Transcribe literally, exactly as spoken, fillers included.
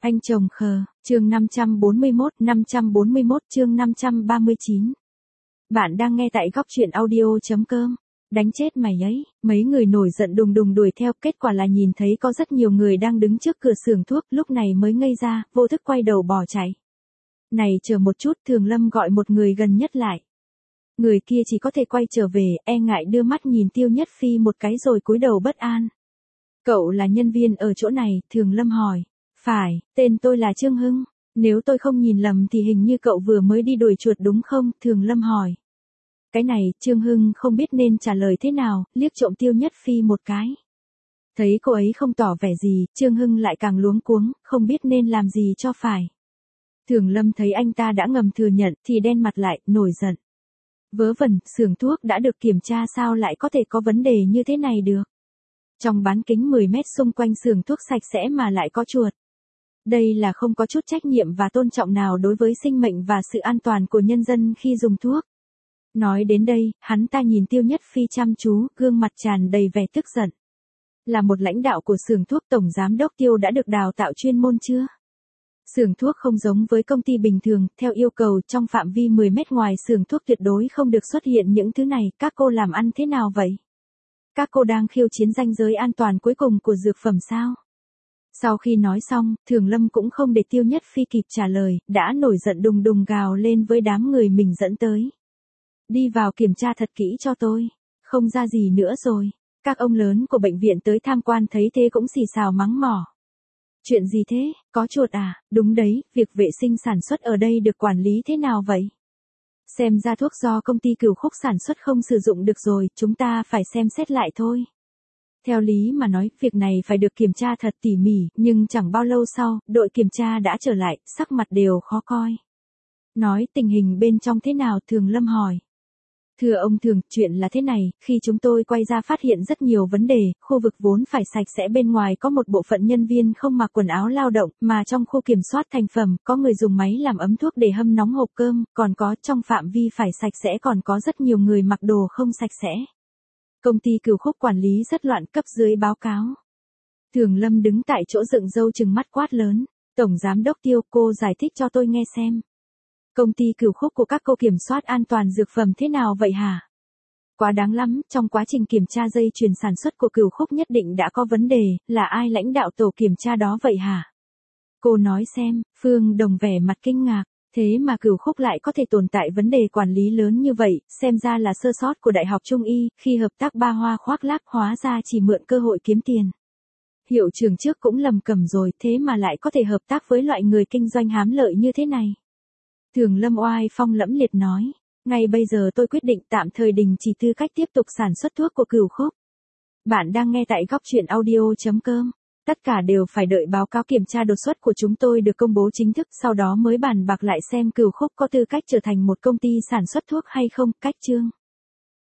Anh chồng khờ, chương năm trăm bốn mươi mốt, năm trăm bốn mươi mốt chương năm trăm ba mươi chín. Bạn đang nghe tại góc truyện audio.com. Đánh chết mày ấy, mấy người nổi giận đùng đùng đuổi theo, kết quả là nhìn thấy có rất nhiều người đang đứng trước cửa xưởng thuốc, lúc này mới ngây ra, vô thức quay đầu bỏ chạy. Này chờ một chút, Thường Lâm gọi một người gần nhất lại. Người kia chỉ có thể quay trở về, e ngại đưa mắt nhìn Tiêu Nhất Phi một cái rồi cúi đầu bất an. Cậu là nhân viên ở chỗ này, Thường Lâm hỏi. Phải, tên tôi là Trương Hưng, nếu tôi không nhìn lầm thì hình như cậu vừa mới đi đuổi chuột đúng không, Thường Lâm hỏi. Cái này, Trương Hưng không biết nên trả lời thế nào, liếc trộm Tiêu Nhất Phi một cái. Thấy cô ấy không tỏ vẻ gì, Trương Hưng lại càng luống cuống, không biết nên làm gì cho phải. Thường Lâm thấy anh ta đã ngầm thừa nhận thì đen mặt lại, nổi giận. Vớ vẩn, xưởng thuốc đã được kiểm tra sao lại có thể có vấn đề như thế này được. Trong bán kính mười mét xung quanh xưởng thuốc sạch sẽ mà lại có chuột. Đây là không có chút trách nhiệm và tôn trọng nào đối với sinh mệnh và sự an toàn của nhân dân khi dùng thuốc. Nói đến đây, hắn ta nhìn Tiêu Nhất Phi chăm chú, gương mặt tràn đầy vẻ tức giận. Là một lãnh đạo của xưởng thuốc, tổng giám đốc Tiêu đã được đào tạo chuyên môn chưa? Xưởng thuốc không giống với công ty bình thường, theo yêu cầu trong phạm vi mười mét ngoài xưởng thuốc tuyệt đối không được xuất hiện những thứ này, các cô làm ăn thế nào vậy? Các cô đang khiêu chiến ranh giới an toàn cuối cùng của dược phẩm sao? Sau khi nói xong, Thường Lâm cũng không để Tiêu Nhất Phi kịp trả lời, đã nổi giận đùng đùng gào lên với đám người mình dẫn tới. Đi vào kiểm tra thật kỹ cho tôi, không ra gì nữa rồi. Các ông lớn của bệnh viện tới tham quan thấy thế cũng xì xào mắng mỏ. Chuyện gì thế, có chuột à, đúng đấy, việc vệ sinh sản xuất ở đây được quản lý thế nào vậy? Xem ra thuốc do công ty Cửu Khúc sản xuất không sử dụng được rồi, chúng ta phải xem xét lại thôi. Theo lý mà nói, việc này phải được kiểm tra thật tỉ mỉ, nhưng chẳng bao lâu sau, đội kiểm tra đã trở lại, sắc mặt đều khó coi. Nói tình hình bên trong thế nào, Thường Lâm hỏi. Thưa ông Thường, chuyện là thế này, khi chúng tôi quay ra phát hiện rất nhiều vấn đề, khu vực vốn phải sạch sẽ bên ngoài có một bộ phận nhân viên không mặc quần áo lao động, mà trong khu kiểm soát thành phẩm, có người dùng máy làm ấm thuốc để hâm nóng hộp cơm, còn có trong phạm vi phải sạch sẽ còn có rất nhiều người mặc đồ không sạch sẽ. Công ty Cửu Khúc quản lý rất loạn, cấp dưới báo cáo. Thường Lâm đứng tại chỗ dựng râu trừng mắt quát lớn. Tổng giám đốc Tiêu, cô giải thích cho tôi nghe xem. Công ty Cửu Khúc của các cô kiểm soát an toàn dược phẩm thế nào vậy hả? Quá đáng lắm, trong quá trình kiểm tra dây chuyền sản xuất của Cửu Khúc nhất định đã có vấn đề, là ai lãnh đạo tổ kiểm tra đó vậy hả? Cô nói xem, Phương Đồng vẻ mặt kinh ngạc. Thế mà Cửu Khúc lại có thể tồn tại vấn đề quản lý lớn như vậy, xem ra là sơ sót của Đại học Trung Y, khi hợp tác ba hoa khoác lác hóa ra chỉ mượn cơ hội kiếm tiền. Hiệu trưởng trước cũng lầm cầm rồi, thế mà lại có thể hợp tác với loại người kinh doanh hám lợi như thế này. Thường Lâm oai phong lẫm liệt nói, ngay bây giờ tôi quyết định tạm thời đình chỉ tư cách tiếp tục sản xuất thuốc của Cửu Khúc. Bạn đang nghe tại góc truyện audio.com. Tất cả đều phải đợi báo cáo kiểm tra đột xuất của chúng tôi được công bố chính thức, sau đó mới bàn bạc lại xem Cửu Khúc có tư cách trở thành một công ty sản xuất thuốc hay không. Cách chương